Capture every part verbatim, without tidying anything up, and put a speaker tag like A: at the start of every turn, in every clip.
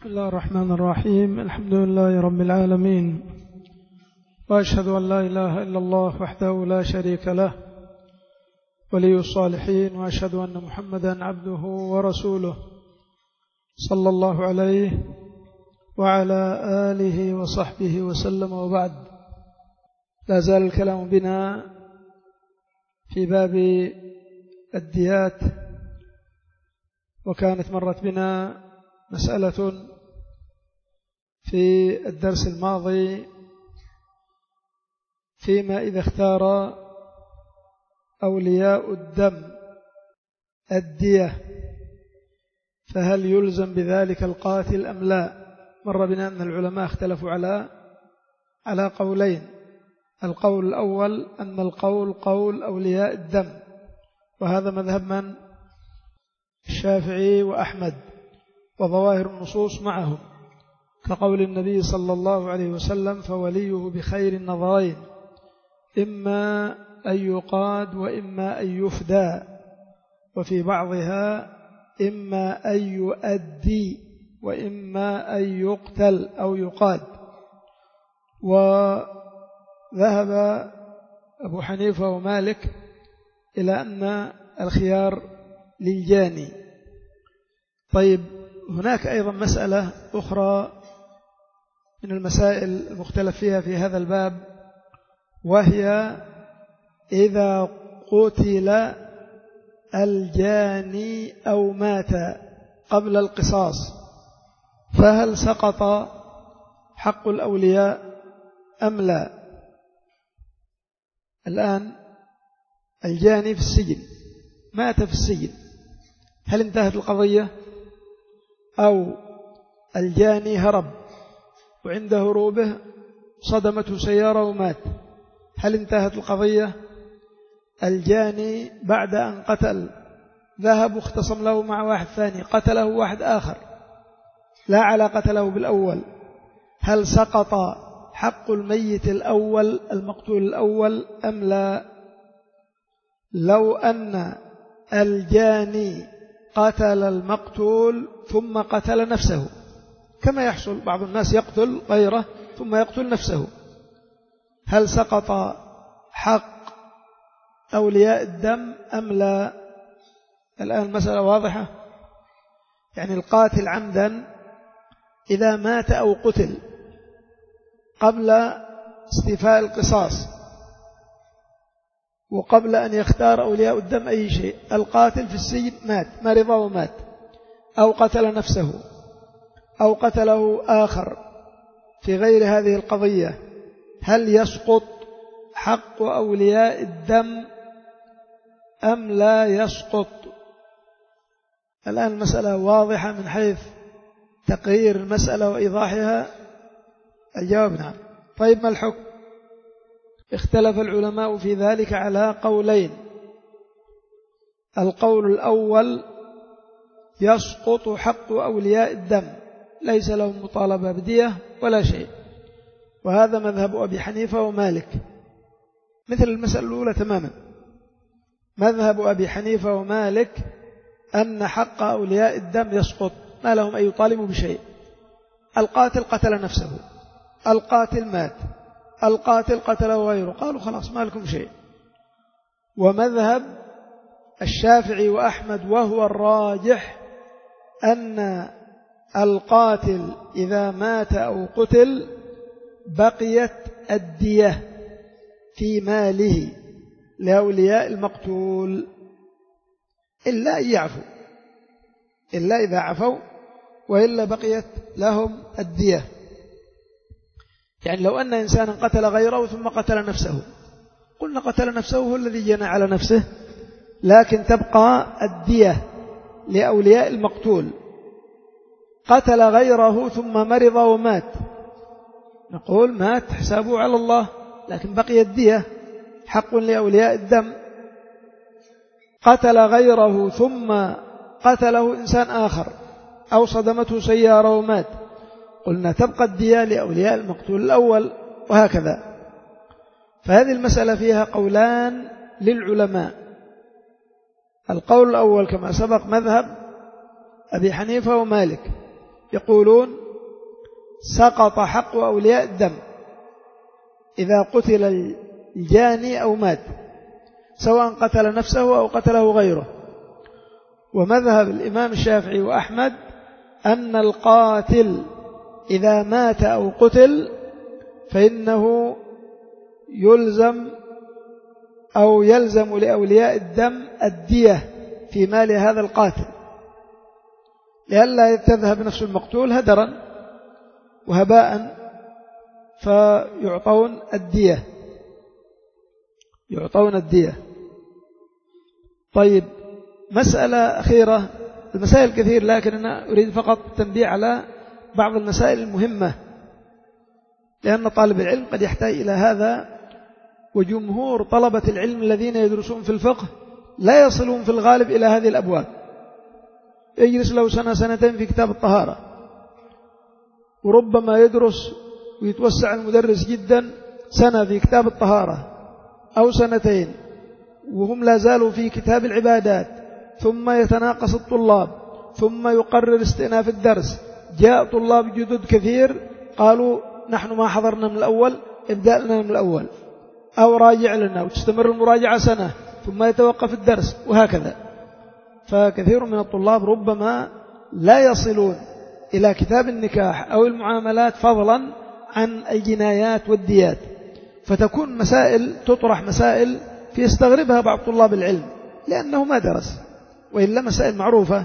A: بسم الله الرحمن الرحيم. الحمد لله رب العالمين، وأشهد أن لا إله إلا الله وحده لا شريك له ولي الصالحين، وأشهد أن محمدا عبده ورسوله صلى الله عليه وعلى آله وصحبه وسلم. وبعد، لا زال الكلام بنا في باب الديات، وكانت مرت بنا مسألة في الدرس الماضي فيما إذا اختار أولياء الدم الدية فهل يلزم بذلك القاتل أم لا؟ مر بنا أن العلماء اختلفوا على على قولين. القول الأول أن القول قول أولياء الدم، وهذا مذهب من؟ الشافعي وأحمد، وظواهر النصوص معهم، كقول النبي صلى الله عليه وسلم: فوليه بخير النظرين، إما أن يقاد وإما أن يفدى، وفي بعضها إما أن يؤدي وإما أن يقتل أو يقاد. وذهب أبو حنيفة ومالك إلى أن الخيار للجاني. طيب، هناك أيضا مسألة أخرى من المسائل المختلف فيها في هذا الباب، وهي إذا قتل الجاني أو مات قبل القصاص فهل سقط حق الأولياء أم لا؟ الآن الجاني في السجن، مات في السجن، هل انتهت القضية؟ أو الجاني هرب وعند هروبه صدمته سيارة ومات، هل انتهت القضية؟ الجاني بعد أن قتل ذهب واختصم له مع واحد ثاني، قتله واحد آخر لا علاقة له بالأول، هل سقط حق الميت الأول المقتول الأول أم لا؟ لو أن الجاني قتل المقتول ثم قتل نفسه، كما يحصل بعض الناس يقتل غيره ثم يقتل نفسه، هل سقط حق أولياء الدم أم لا؟ الآن المسألة واضحة. يعني القاتل عمدا إذا مات أو قتل قبل استيفاء القصاص وقبل أن يختار أولياء الدم أي شيء، القاتل في السجن مات، مرض ومات، أو قتل نفسه أو قتله آخر في غير هذه القضية، هل يسقط حق أولياء الدم أم لا يسقط؟ الآن المسألة واضحة من حيث تقرير المسألة وإيضاحها. الجواب نعم. طيب، ما الحكم؟ اختلف العلماء في ذلك على قولين. القول الأول: يسقط حق أولياء الدم، ليس لهم مطالبة بدية ولا شيء، وهذا مذهب أبي حنيفة ومالك، مثل المسألة الأولى تماما. مذهب أبي حنيفة ومالك أن حق أولياء الدم يسقط، ما لهم أن يطالبوا بشيء. القاتل قتل نفسه، القاتل مات، القاتل قتله غيره، قالوا خلاص ما لكم شيء. ومذهب الشافعي وأحمد وهو الراجح أن القاتل إذا مات أو قتل بقيت الدية في ماله لأولياء المقتول، إلا أن يعفوا، إلا إذا عفوا، وإلا بقيت لهم الدية. يعني لو أن إنسانا قتل غيره ثم قتل نفسه، قلنا قتل نفسه هو الذي جنى على نفسه، لكن تبقى الدية لأولياء المقتول. قتل غيره ثم مرض ومات، نقول مات حسابه على الله، لكن بقي الدية حق لأولياء الدم. قتل غيره ثم قتله إنسان آخر أو صدمته سيارة ومات، قلنا تبقى الدية لأولياء المقتول الأول، وهكذا. فهذه المسألة فيها قولان للعلماء. القول الأول كما سبق مذهب أبي حنيفة ومالك، يقولون سقط حق أولياء الدم إذا قتل الجاني أو مات، سواء قتل نفسه أو قتله غيره. ومذهب الإمام الشافعي وأحمد أن القاتل إذا مات أو قتل فإنه يلزم أو يلزم لأولياء الدم الدية في مال هذا القاتل، لئلا تذهب نفس المقتول هدرا وهباء، فيعطون الدية يعطون الدية. طيب، مسألة أخيرة، المسائل كثير لكن أنا أريد فقط التنبيه على بعض المسائل المهمة، لأن طالب العلم قد يحتاج إلى هذا، وجمهور طلبة العلم الذين يدرسون في الفقه لا يصلون في الغالب إلى هذه الأبواب. يجلس له سنة سنتين في كتاب الطهارة، وربما يدرس ويتوسع المدرس جدا سنة في كتاب الطهارة أو سنتين وهم لا زالوا في كتاب العبادات، ثم يتناقص الطلاب، ثم يقرر استئناف الدرس. جاء طلاب جدد كثير قالوا نحن ما حضرنا من الأول، ابدأ لنا من الأول أو راجع لنا، وتستمر المراجعة سنة ثم يتوقف الدرس، وهكذا. فكثير من الطلاب ربما لا يصلون إلى كتاب النكاح أو المعاملات فضلا عن الجنايات والديات، فتكون مسائل تطرح مسائل في يستغربها بعض طلاب العلم لأنه ما درس، وإلا مسائل معروفة.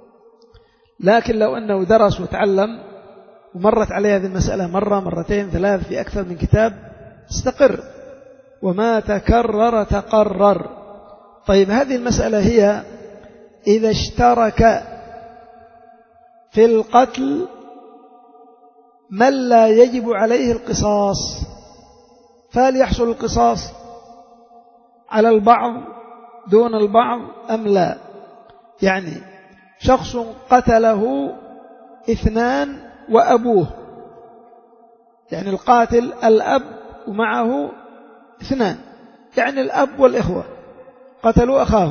A: لكن لو أنه درس وتعلم ومرت عليه هذه المسألة مرة مرتين ثلاث في أكثر من كتاب استقر، وما تكرر تقرر. طيب، هذه المسألة هي إذا اشترك في القتل من لا يجب عليه القصاص، فهل يحصل القصاص على البعض دون البعض أم لا؟ يعني شخص قتله اثنان وأبوه، يعني القاتل الأب ومعه اثنان، يعني الأب والإخوة قتلوا أخاه،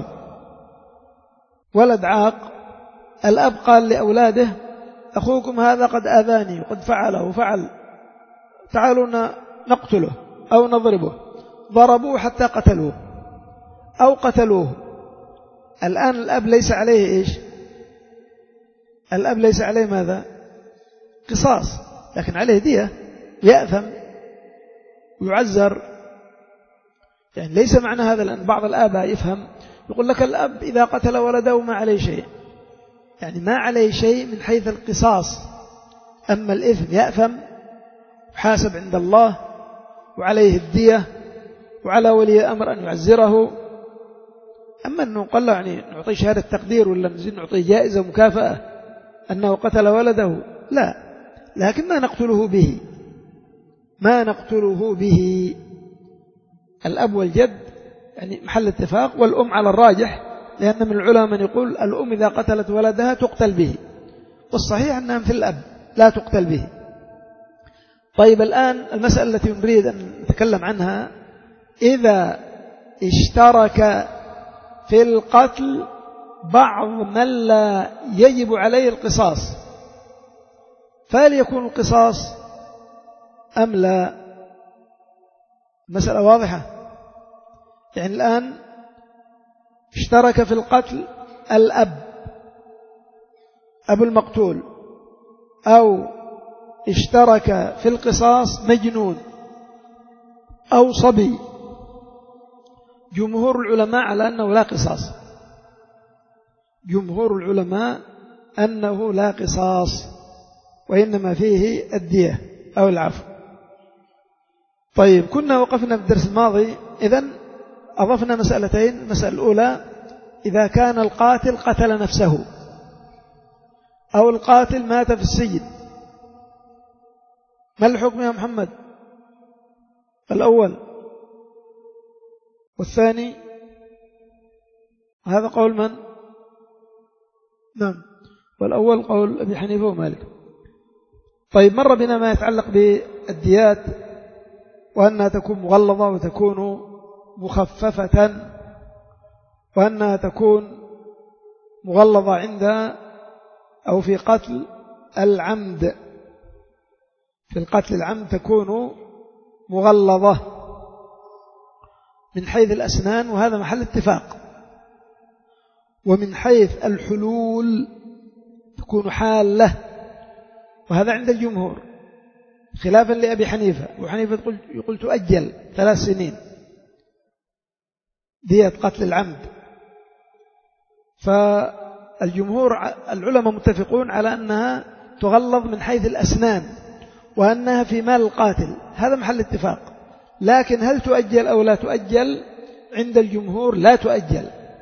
A: ولد عاق، الأب قال لأولاده أخوكم هذا قد آذاني وقد فعله وفعل، تعالوا نقتله أو نضربه، ضربوه حتى قتلوه أو قتلوه. الآن الأب ليس عليه إيش؟ الأب ليس عليه ماذا؟ قصاص، لكن عليه دية، يأثم ويعزر. يعني ليس معنى هذا، لأن بعض الآباء يفهم يقول لك الأب إذا قتل ولده ما عليه شيء، يعني ما عليه شيء من حيث القصاص، أما الإثم يأثم وحاسب عند الله وعليه الدية وعلى ولي أمر أن يعزره. أما أنه قال له يعني نعطي شهادة تقدير ولا نزيد نعطي جائزة ومكافأة أنه قتل ولده، لا، لكن ما نقتله به ما نقتله به الأب والجد يعني محل اتفاق، والأم على الراجح، لأن من العلماء من يقول الأم إذا قتلت ولدها تقتل به، والصحيح أنها مثل الأب لا تقتل به. طيب، الآن المسألة التي نريد أن نتكلم عنها، إذا اشترك في القتل بعض من لا يجب عليه القصاص، فهل يكون القصاص أم لا؟ مسألة واضحة. يعني الآن اشترك في القتل الأب أبو المقتول، أو اشترك في القصاص مجنون أو صبي، جمهور العلماء على أنه لا قصاص، جمهور العلماء أنه لا قصاص، وإنما فيه الدية أو العفو. طيب، كنا وقفنا في الدرس الماضي، إذن أضفنا مسألتين. المسألة الأولى إذا كان القاتل قتل نفسه أو القاتل مات في السجن، ما الحكم يا محمد؟ الأول والثاني، هذا قول من؟ نعم، والأول قول أبي حنيفة ومالك. طيب، مر بنا ما يتعلق بالديات، وأنها تكون مغلظة وتكون مخففة، وأنها تكون مغلظة عند أو في قتل العمد في القتل العمد تكون مغلظة من حيث الأسنان، وهذا محل اتفاق، ومن حيث الحلول تكون حالة، وهذا عند الجمهور خلافا لأبي حنيفة. أبو حنيفة يقول تؤجل ثلاث سنين دية قتل العمد. فالجمهور العلماء متفقون على أنها تغلظ من حيث الأسنان، وأنها في مال القاتل، هذا محل اتفاق. لكن هل تؤجل أو لا تؤجل؟ عند الجمهور لا تؤجل،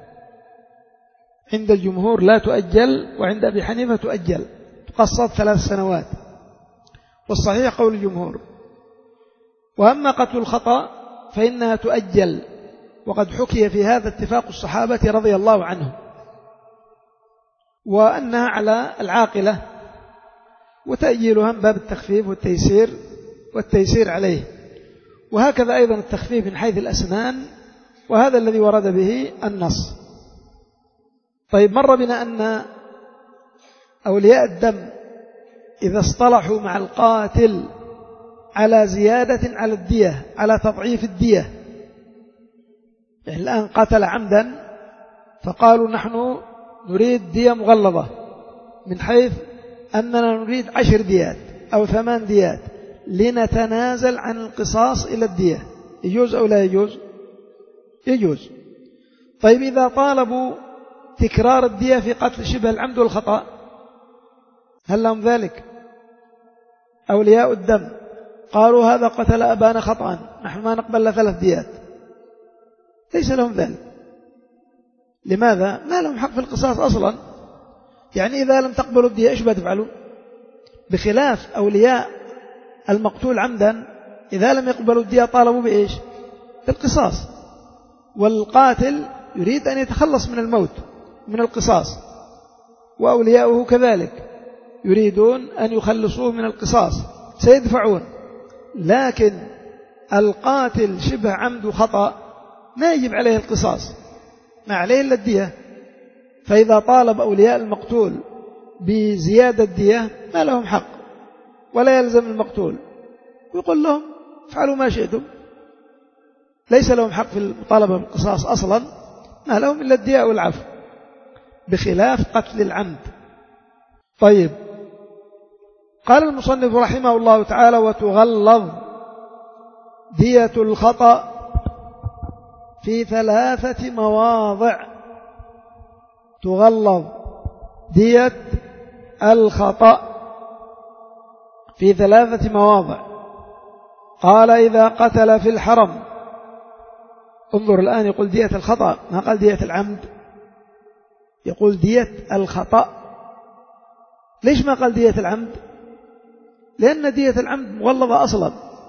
A: عند الجمهور لا تؤجل، وعند أبي حنيفة تؤجل، تقصد ثلاث سنوات، والصحيح قول الجمهور. وأما قتل الخطأ فإنها تؤجل، وقد حكي في هذا اتفاق الصحابة رضي الله عنهم، وأنها على العاقلة، وتأجيلها من باب التخفيف والتيسير والتيسير عليه. وهكذا أيضا التخفيف من حيث الأسنان، وهذا الذي ورد به النص. طيب، مر بنا أن أولياء الدم إذا اصطلحوا مع القاتل على زيادة على الدية، على تضعيف الدية، يعني الآن قتل عمدا فقالوا نحن نريد دية مغلظة، من حيث أننا نريد عشر ديات أو ثمان ديات لنتنازل عن القصاص إلى الدية، يجوز أو لا يجوز؟ يجوز. طيب، إذا طالبوا تكرار الدية في قتل شبه العمد والخطأ، هل لهم ذلك؟ أولياء الدم قالوا هذا قتل أبانا خطأ، نحن ما نقبل له ثلاث ديات، ليس لهم ذلك. لماذا؟ ما لهم حق في القصاص أصلا. يعني إذا لم تقبلوا الدية إيش بتفعلوا؟ بخلاف أولياء المقتول عمدا، إذا لم يقبلوا الدية طالبوا بإيش؟ بالقصاص. والقاتل يريد أن يتخلص من الموت، من القصاص، وأولياؤه كذلك يريدون أن يخلصوه من القصاص، سيدفعون. لكن القاتل شبه عمد خطأ ما يجب عليه القصاص، ما عليه إلا الدية. فإذا طالب أولياء المقتول بزيادة الدية ما لهم حق، ولا يلزم المقتول، ويقول لهم افعلوا ما شئتم، ليس لهم حق في المطالبة بالقصاص أصلا، ما لهم إلا الدية والعفو، بخلاف قتل العمد. طيب، قال المصنف رحمه الله تعالى: وتغلظ دية الخطأ في ثلاثة مواضع. تغلظ دية الخطأ في ثلاثة مواضع. قال: إذا قتل في الحرم. انظر الآن، يقول دية الخطأ، ما قال دية العمد، يقول دية الخطأ. ليش ما قال دية العمد؟ لأن دية العمد مغلظة أصلا،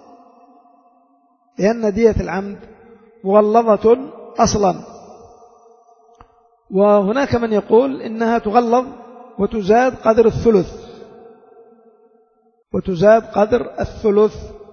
A: لأن دية العمد مغلظة أصلا. وهناك من يقول إنها تغلظ وتزاد قدر الثلث، وتزاد قدر الثلث.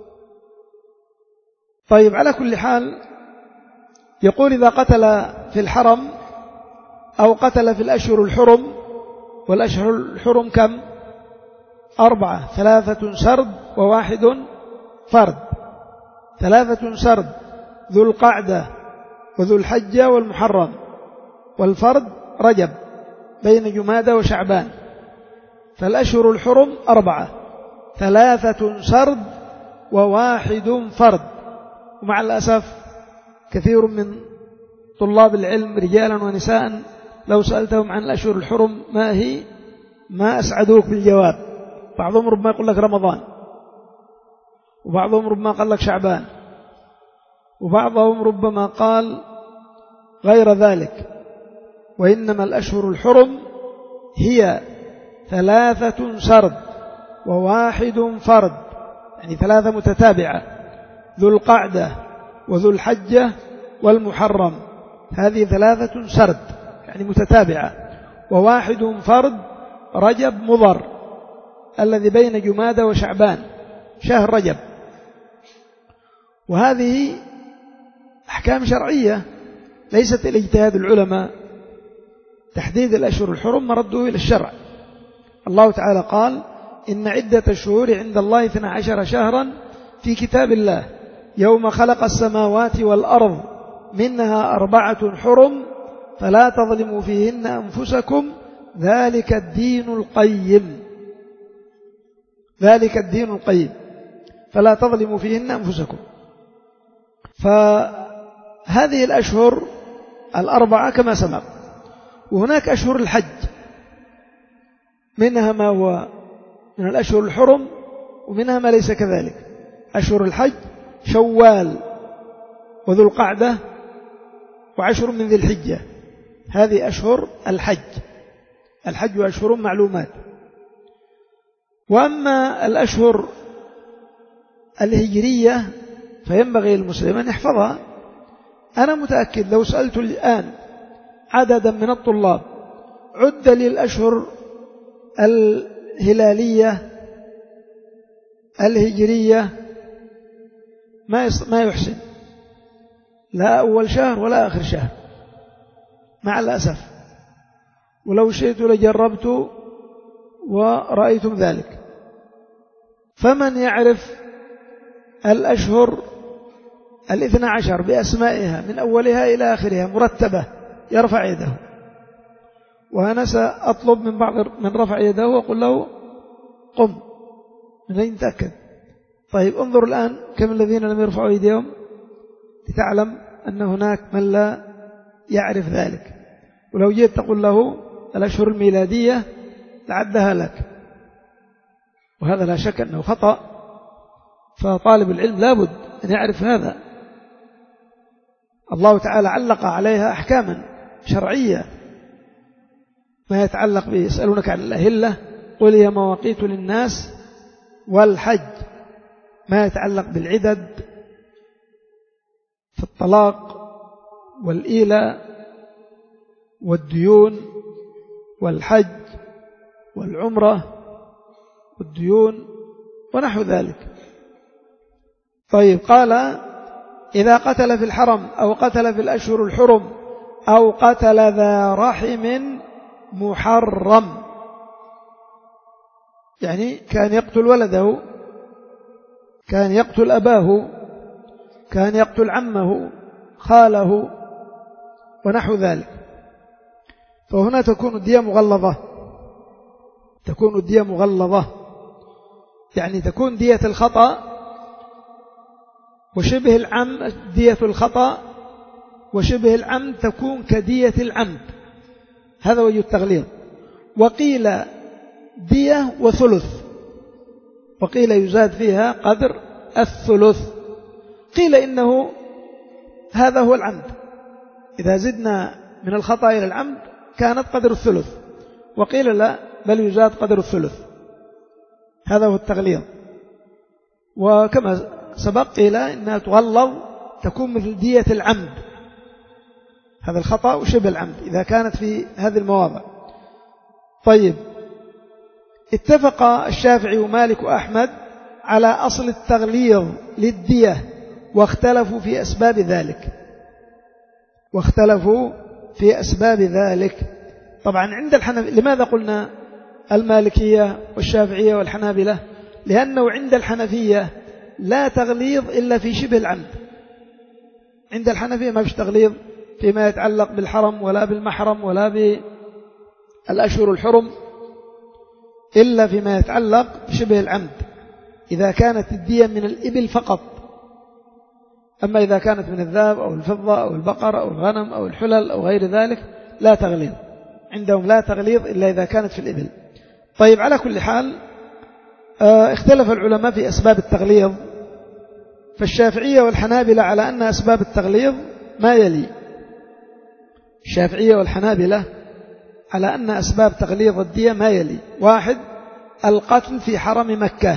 A: طيب، على كل حال يقول: إذا قتل في الحرم أو قتل في الأشهر الحرم، والأشهر الحرم كم؟ أربعة، ثلاثة سرد وواحد فرد. ثلاثة سرد ذو القعدة وذو الحجة والمحرم، والفرد رجب بين جمادى وشعبان. فالأشهر الحرم أربعة، ثلاثة سرد وواحد فرد. ومع الأسف كثير من طلاب العلم رجالا ونساء لو سألتهم عن الأشهر الحرم ما هي ما أسعدوك بالجواب. بعضهم ربما يقول لك رمضان، وبعضهم ربما قال لك شعبان، وبعضهم ربما قال غير ذلك. وإنما الأشهر الحرم هي ثلاثة سرد وواحد فرد، يعني ثلاثة متتابعة: ذو القعدة وذو الحجة والمحرم، هذه ثلاثة سرد يعني متتابعة، وواحد فرد رجب مضر الذي بين جمادى وشعبان، شهر رجب. وهذه أحكام شرعية ليست إلى اجتهاد العلماء. تحديد الأشهر الحرم مرده إلى الشرع. الله تعالى قال: إن عدة الشهور عند الله اثنا عشر شهرا في كتاب الله يوم خلق السماوات والأرض منها أربعة حرم فلا تظلموا فيهن أنفسكم ذلك الدين القيم ذلك الدين القيم فلا تظلموا فيهن أنفسكم. فهذه الأشهر الأربعة كما سبق. وهناك أشهر الحج منها ما هو من الأشهر الحرم ومنها ما ليس كذلك. أشهر الحج شوال وذو القعدة وعشر من ذي الحجة، هذه أشهر الحج. الحج أشهر معلومات. وأما الأشهر الهجرية فينبغي للمسلم أن يحفظها. أنا متأكد لو سألت الآن عددا من الطلاب عد لي الأشهر الهلالية الهجرية ما ما يحسن لا أول شهر ولا آخر شهر مع الأسف. ولو شئت لجربت ورأيتم ذلك. فمن يعرف الأشهر الاثنى عشر بأسمائها من أولها إلى آخرها مرتبة يرفع يده. وأنا سأطلب من بعض من رفع يده وأقول له قم من أين تأكد. طيب انظر الآن كم الذين لم يرفعوا يديهم لتعلم أن هناك من لا يعرف ذلك. ولو جيت تقول له الأشهر الميلادية لعدها لك، وهذا لا شك أنه خطأ. فطالب العلم لابد أن يعرف هذا. الله تعالى علق عليها أحكاما شرعية ما يتعلق به. يسألونك عن الأهلة قل هي مواقيت للناس والحج، ما يتعلق بالعدد في الطلاق والإيلاء والديون والحج والعمرة والديون ونحو ذلك. طيب قال إذا قتل في الحرم أو قتل في الأشهر الحرم أو قتل ذا رحم محرم، يعني كان يقتل ولده، كان يقتل أباه، كان يقتل عمه، خاله ونحو ذلك. فهنا تكون الدية مغلظة، تكون الدية مغلظة يعني تكون دية الخطأ وشبه العمد. دية الخطأ وشبه العمد تكون كدية العمد، هذا وجه التغليظ. وقيل دية وثلث، وقيل يزاد فيها قدر الثلث. قيل إنه هذا هو العمد، إذا زدنا من الخطأ إلى العمد كانت قدر الثلث، وقيل لا بل يزاد قدر الثلث، هذا هو التغليظ. وكما سبق قيل إنها تغلظ تكون مثل دية العمد، هذا الخطأ وشبه العمد إذا كانت في هذه المواضع. طيب اتفق الشافعي ومالك وأحمد على أصل التغليظ للدية واختلفوا في أسباب ذلك واختلفوا في أسباب ذلك. طبعا عند الحنف... لماذا قلنا المالكية والشافعية والحنابلة؟ لأنه عند الحنفية لا تغليظ إلا في شبه العمد. عند الحنفية ما فيش تغليظ فيما يتعلق بالحرم ولا بالمحرم ولا بالأشهر الحرم إلا فيما يتعلق بشبه العمد، إذا كانت الدية من الإبل فقط. أما إذا كانت من الذهب أو الفضة أو البقر أو الغنم أو الحلل أو غير ذلك لا تغليظ عندهم، لا تغليظ إلا إذا كانت في الإبل. طيب على كل حال اختلف العلماء في أسباب التغليظ. فالشافعية والحنابلة على أن أسباب التغليظ ما يلي. الشافعية والحنابلة على أن أسباب تغليظ الدية ما يلي: واحد، القتل في حرم مكة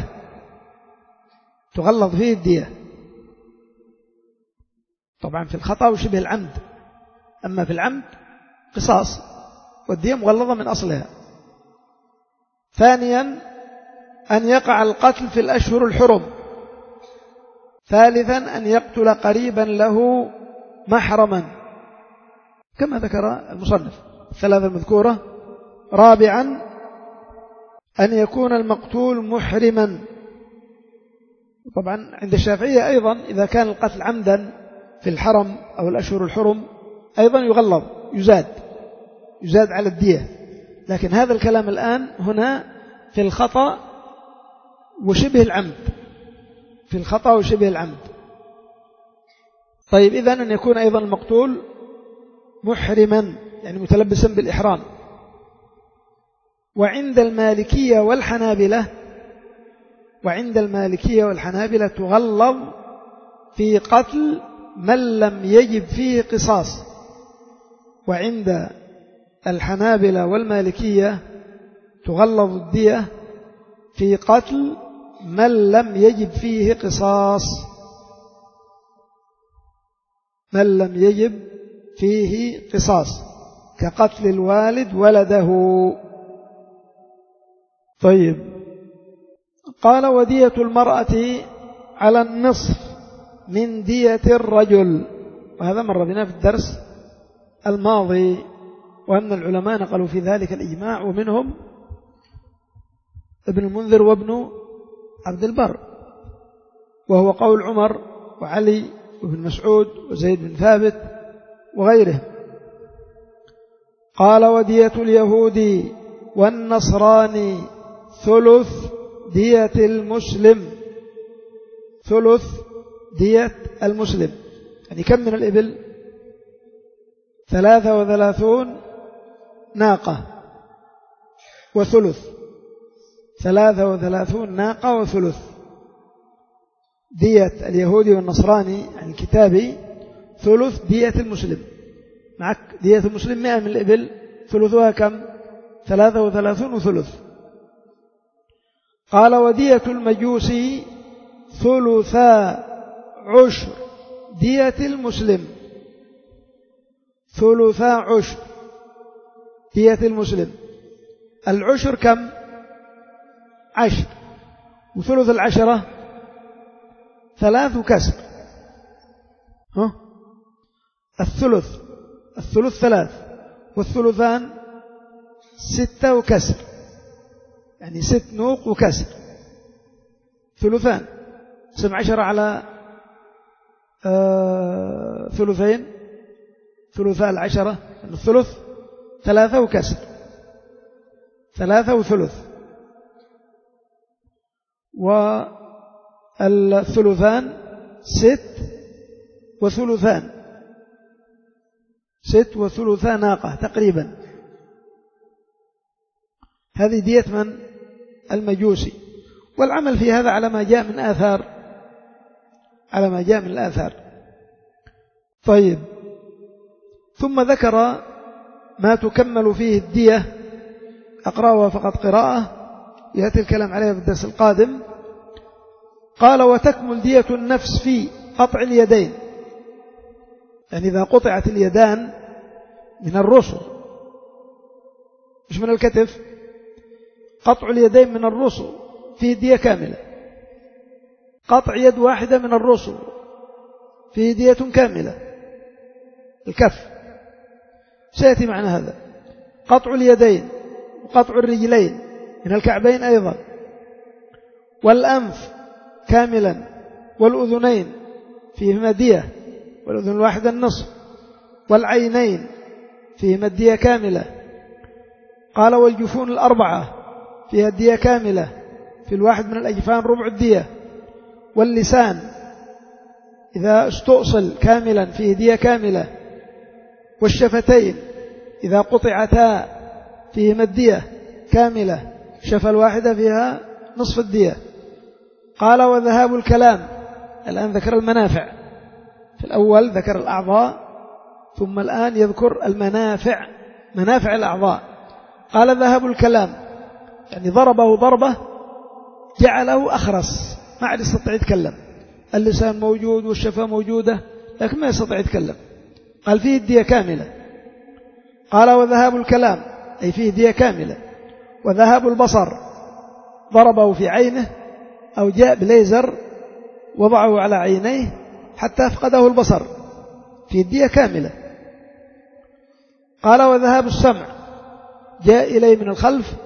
A: تغلظ فيه الدية، طبعا في الخطأ وشبه العمد. أما في العمد قصاص والدية مغلظة من أصلها. ثانيا، أن يقع القتل في الأشهر الحرم. ثالثا، أن يقتل قريبا له محرما كما ذكر المصنف الثلاثة المذكورة. رابعا، أن يكون المقتول محرما. طبعا عند الشافعية أيضا إذا كان القتل عمدا في الحرم أو الأشهر الحرم أيضا يغلظ، يزاد يزاد على الدية. لكن هذا الكلام الآن هنا في الخطأ وشبه العمد، في الخطأ وشبه العمد. طيب إذن أن يكون أيضا المقتول محرما يعني متلبسا بالإحرام. وعند المالكية والحنابلة وعند المالكية والحنابلة تغلظ في قتل من لم يجب فيه قصاص. وعند الحنابلة والمالكية تغلظ الدية في قتل من لم يجب فيه قصاص، من لم يجب فيه قصاص كقتل الوالد ولده. طيب قال ودية المرأة على النصف من دية الرجل، وهذا مر بنا في الدرس الماضي، وأن العلماء نقلوا في ذلك الإجماع، ومنهم ابن المنذر وابن عبد البر، وهو قول عمر وعلي وابن مسعود وزيد بن ثابت وغيره. قال ودية اليهود والنصراني ثلث دية المسلم، ثلث دية المسلم. يعني كم من الإبل؟ ثلاثة وثلاثون ناقة وثلث، ثلاثة وثلاثون ناقة وثلث. دية اليهودي والنصراني يعني الكتابي ثلث دية المسلم. معك دية المسلم مئة من الإبل، ثلثها كم؟ ثلاثة وثلاثون وثلث. قال ودية المجوسي ثلثا عشر دية المسلم، ثلثا عشر دية المسلم. العشر كم؟ عشر، وثلث العشرة ثلاث وكسر. ها؟ الثلث الثلث ثلاث، والثلثان ستة وكسر، يعني ست نوق وكسر، ثلثان. سم عشر على آه ثلثين، ثلثاء العشرة، الثلث ثلاثة وكسر، ثلاثة وثلث. والثلثان ست وثلثان، ست وثلثان ناقة تقريبا. هذه دية من؟ المجوسي. والعمل في هذا على ما جاء من آثار، على ما جاء من الآثار. طيب ثم ذكر ما تكمل فيه الدية، أقرأها فقط قراءة، يأتي الكلام عليها في الدرس القادم. قال وتكمل دية النفس في قطع اليدين، يعني إذا قطعت اليدان من الرسل مش من الكتف، قطع اليدين من الرسل فيه دية كاملة. قطع يد واحدة من الرسل فيه دية كاملة، الكف سيأتي معنى هذا. قطع اليدين وقطع الرجلين من الكعبين أيضا، والأنف كاملا، والأذنين فيهما دية، والأذن الواحدة النصف، والعينين فيهما الدية كاملة. قال والجفون الأربعة فيها الدية كاملة، في الواحد من الأجفان ربع الدية. واللسان إذا استؤصل كاملا فيه دية كاملة. والشفتين إذا قطعتا فيهما الدية كاملة، شفة الواحدة فيها نصف الدية. قال وذهاب الكلام، الآن ذكر المنافع، في الأول ذكر الأعضاء، ثم الآن يذكر المنافع، منافع الأعضاء. قال ذهاب الكلام يعني ضربه ضربة جعله أخرس، ما عاد يستطيع يتكلم، اللسان موجود والشفة موجودة لكن ما يستطيع يتكلم. قال فيه الدية كاملة. قال وذهاب الكلام أي فيه دية كاملة. وذهاب البصر ضربه في عينه أو جاء بليزر وضعه على عينيه حتى أفقده البصر، في الدية كاملة. قال وذهاب السمع جاء إليه من الخلف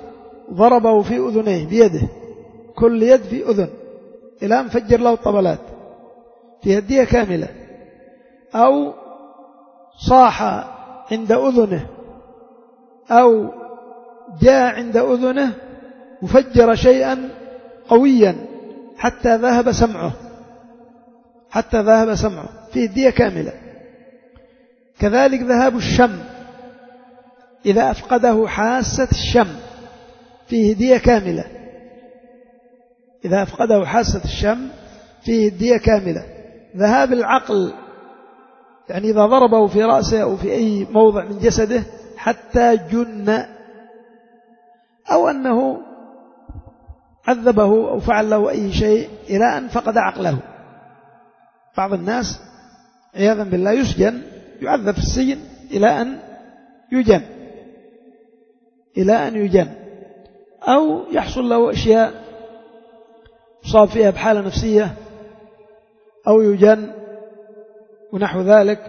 A: ضربه في أذنيه بيده، كل يد في أذن، إلى أن فجر له الطبلات في الدية كاملة، أو صاح عند أذنه أو جاء عند أذنه وفجر شيئا قويا حتى ذهب سمعه حتى ذهب سمعه في الدية كاملة. كذلك ذهاب الشم، إذا أفقده حاسة الشم فيه دية كاملة، إذا أفقده حاسة الشم فيه دية كاملة. ذهاب العقل، يعني إذا ضربه في رأسه أو في أي موضع من جسده حتى جن، أو أنه عذبه أو فعل له أي شيء إلى أن فقد عقله. بعض الناس عياذا بالله يسجن، يعذب في السجن إلى أن يجن إلى أن يجن أو يحصل له أشياء يصاب فيها بحالة نفسية أو يجن ونحو ذلك.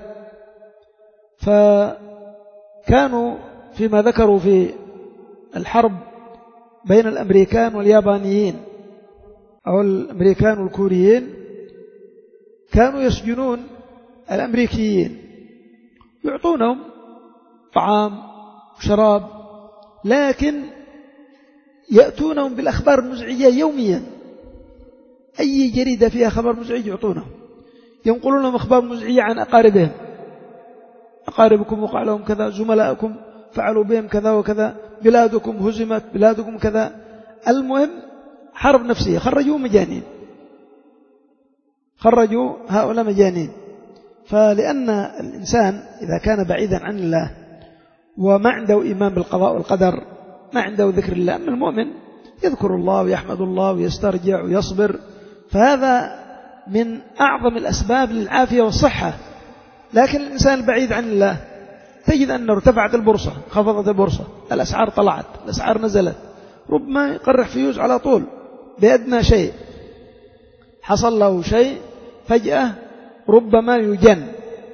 A: فكانوا فيما ذكروا في الحرب بين الأمريكان واليابانيين أو الأمريكان والكوريين، كانوا يسجنون الأمريكيين، يعطونهم طعام وشراب، لكن يأتونهم بالأخبار المزعجة يوميا. أي جريدة فيها خبر مزعج يعطونهم، ينقلون لهم أخبار مزعجة عن أقاربهم، أقاربكم وقع لهم كذا، زملائكم فعلوا بهم كذا وكذا، بلادكم هزمت، بلادكم كذا. المهم حرب نفسية، خرجوا مجانين، خرجوا هؤلاء مجانين. فلأن الإنسان إذا كان بعيدا عن الله وما عنده إيمان بالقضاء والقدر، ما عنده ذكر الله، أما المؤمن يذكر الله ويحمد الله ويسترجع ويصبر، فهذا من أعظم الأسباب للعافية والصحة. لكن الإنسان البعيد عن الله تجد أنه ارتفعت البورصة، خفضت البورصة، الأسعار طلعت، الأسعار نزلت، ربما يقرح فيوز على طول بأدنى شيء، حصل له شيء فجأة ربما يجن.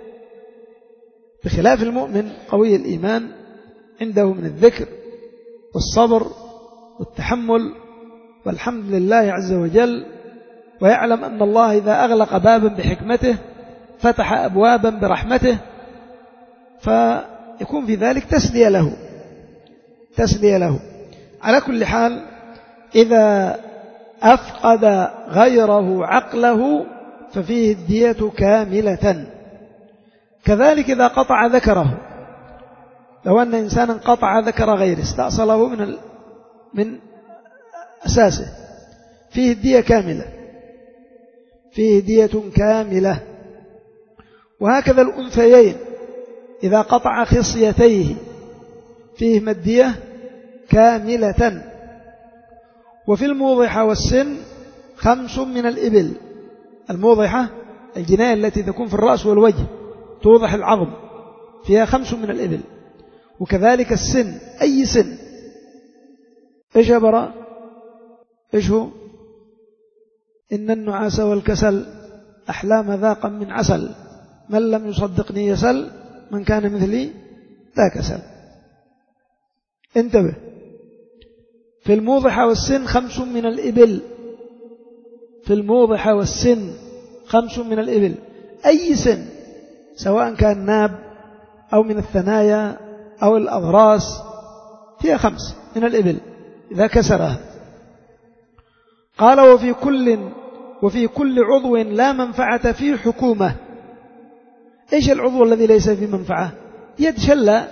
A: بخلاف المؤمن قوي الإيمان، عنده من الذكر والصبر والتحمل والحمد لله عز وجل، ويعلم أن الله إذا أغلق بابا بحكمته فتح أبوابا برحمته، فيكون في ذلك تسلية له تسلية له. على كل حال، إذا أفقد غيره عقله ففيه الدية كاملة. كذلك إذا قطع ذكره، لو أن إنسانا قطع ذكر غيره، استأصله من ال... من أساسه، فيه الدية كاملة، فيه دية كاملة. وهكذا الأنثيين إذا قطع خصيتيه فيهما الدية كاملة. وفي الموضحة والسن خمس من الإبل. الموضحة الجناية التي تكون في الرأس والوجه، توضح العظم، فيها خمس من الإبل. وكذلك السن، أي سن. إيش يا براء؟ إيش هو؟ إن النعاس والكسل أحلام ذاقا من عسل، من لم يصدقني يسل، من كان مثلي لا كسل. انتبه، في الموضحة والسن خمس من الإبل، في الموضحة والسن خمس من الإبل، أي سن، سواء كان ناب أو من الثنايا أو الأضراس، فيها خمس من الإبل إذا كسرها. قال وفي كل وفي كل عضو لا منفعة فيه حكومة. إيش العضو الذي ليس فيه منفعة؟ يد شلة،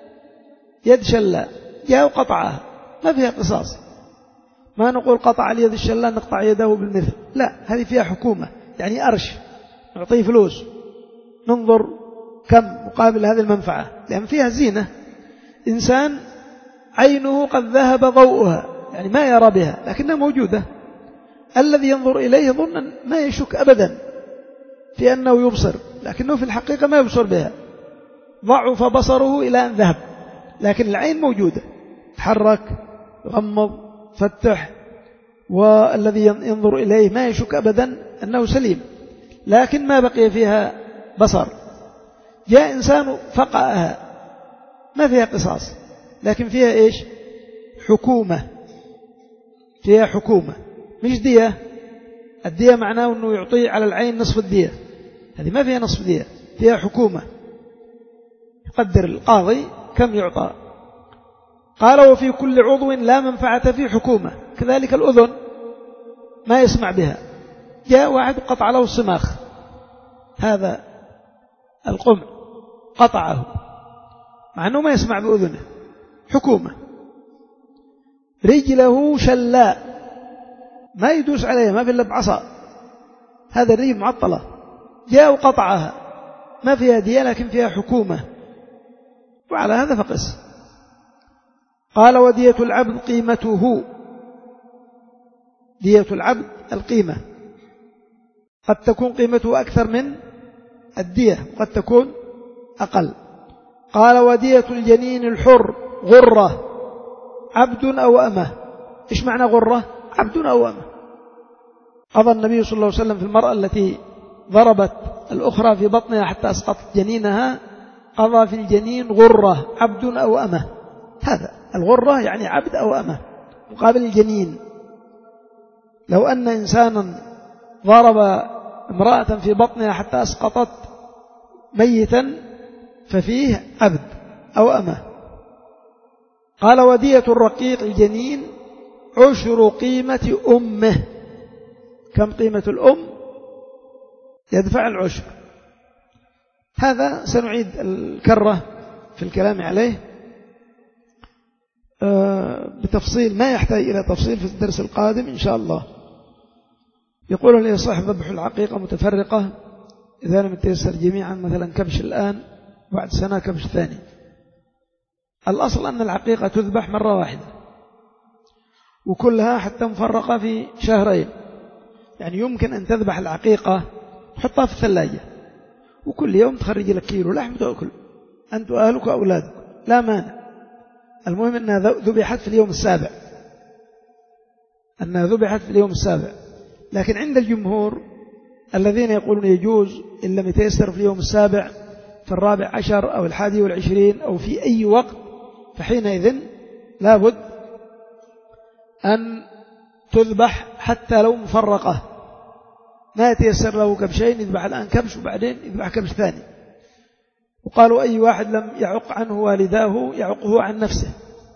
A: يد شلة جاء وقطعها، ما فيها قصاص. ما نقول قطع اليد الشلة نقطع يده بالمثل، لا، هذه فيها حكومة، يعني أرش، نعطيه فلوس، ننظر كم مقابل هذه المنفعة، لأن فيها زينة. إنسان عينه قد ذهب ضوءها، يعني ما يرى بها لكنها موجودة، الذي ينظر إليه ظنا ما يشك أبدا في أنه يبصر، لكنه في الحقيقة ما يبصر بها، ضعف بصره إلى أن ذهب، لكن العين موجودة، تحرك، غمض، فتح، والذي ينظر إليه ما يشك أبدا أنه سليم، لكن ما بقي فيها بصر. جاء إنسان فقأها، ما فيها قصاص، لكن فيها إيش؟ حكومة، فيها حكومة مش دية. الدية معناه أنه يعطي على العين نصف الدية، هذه ما فيها نصف دية، فيها حكومة يقدر القاضي كم يعطى. قال وفي كل عضو لا منفعة في حكومة، كذلك الأذن ما يسمع بها. جاء واحد قطع له الصماخ، هذا القمع قطعه مع أنه ما يسمع بأذنه، حكومة. رجله شلاء ما يدوس عليها، ما في إلا بعصا، هذا الرجل معطلة، جاء وقطعها ما فيها دية لكن فيها حكومة، وعلى هذا فقس. قال ودية العبد قيمته، دية العبد القيمة، قد تكون قيمته أكثر من الدية وقد تكون أقل. قال ودية الجنين الحر غرة، عبد أو أمة. إيش معنى غرة؟ عبد أو أمة. قضى النبي صلى الله عليه وسلم في المرأة التي ضربت الأخرى في بطنها حتى أسقطت جنينها، قضى في الجنين غرة، عبد أو أمة. هذا الغرة يعني عبد أو أمة مقابل الجنين. لو أن إنسانا ضرب امرأة في بطنها حتى أسقطت ميتا ففيه عبد أو أمة. قال ودية الرقيق الجنين عشر قيمة أمه. كم قيمة الأم؟ يدفع العشر. هذا سنعيد الكرة في الكلام عليه بتفصيل، ما يحتاج إلى تفصيل في الدرس القادم إن شاء الله. يقول أن يصح ذبح العقيقة متفرقة إذا لم يتيسر جميعا، مثلا كبش الآن بعد سنة كبش ثاني. الأصل أن العقيقة تذبح مرة واحدة وكلها حتى مفرقة في شهرين، يعني يمكن أن تذبح العقيقة تحطها في الثلاجة وكل يوم تخرج لك كيلو لحم تأكل أنت وأهلك وأولادك، لا مانع. المهم أنها ذبحت في اليوم السابع، أنها ذبحت في اليوم السابع. لكن عند الجمهور الذين يقولون يجوز إن لم يتيسر في اليوم السابع في الرابع عشر أو الحادي والعشرين أو في أي وقت، فحينئذ لابد أن تذبح حتى لو مفرقة، ما يتيسر له كبشين يذبح الآن كبش وبعدين يذبح كبش ثاني. وقالوا أي واحد لم يعق عنه والداه يعقه عن نفسه.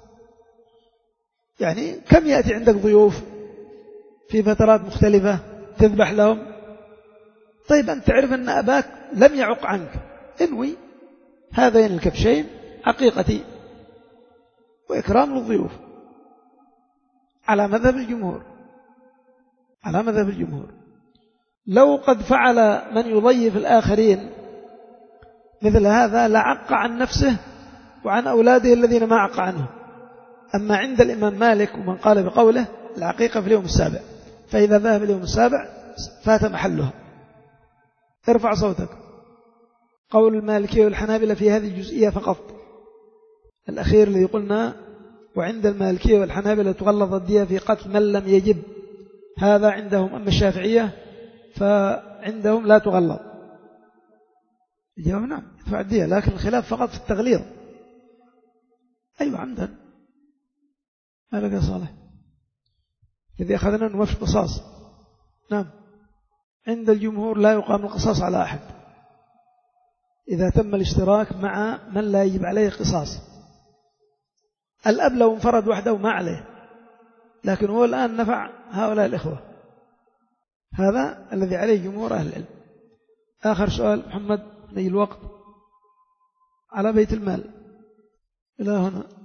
A: يعني كم يأتي عندك ضيوف في فترات مختلفة تذبح لهم، طيب أنت تعرف أن أباك لم يعق عنك، انوي هذين الكبشين عقيقتي وإكرام للضيوف على مذهب الجمهور، على مذهب الجمهور. لو قد فعل من يضيف الآخرين مثل هذا لعق عن نفسه وعن أولاده الذين ما عق عنهم. أما عند الإمام مالك ومن قال بقوله العقيقة في اليوم السابع، فإذا ذهب اليوم السابع فات محلها. ارفع صوتك. قول المالكية والحنابلة في هذه الجزئية فقط، الأخير الذي قلنا وعند المالكية والحنابلة تغلظ الدية في قتل من لم يجب، هذا عندهم. أما الشافعية فعندهم لا تغلظ. الجواب نعم يدفع الدية، لكن الخلاف فقط في التغليظ. أيوة عمدا. ما لك يا صالح إذا أخذنا نوفي القصاص. نعم عند الجمهور لا يقام القصاص على أحد إذا تم الاشتراك مع من لا يجب عليه قصاص. الأب لو انفرد وحده ما عليه، لكن هو الآن نفع هؤلاء الإخوة، هذا الذي عليه جمهور أهل العلم. آخر سؤال محمد، نجي الوقت على بيت المال إلى هنا.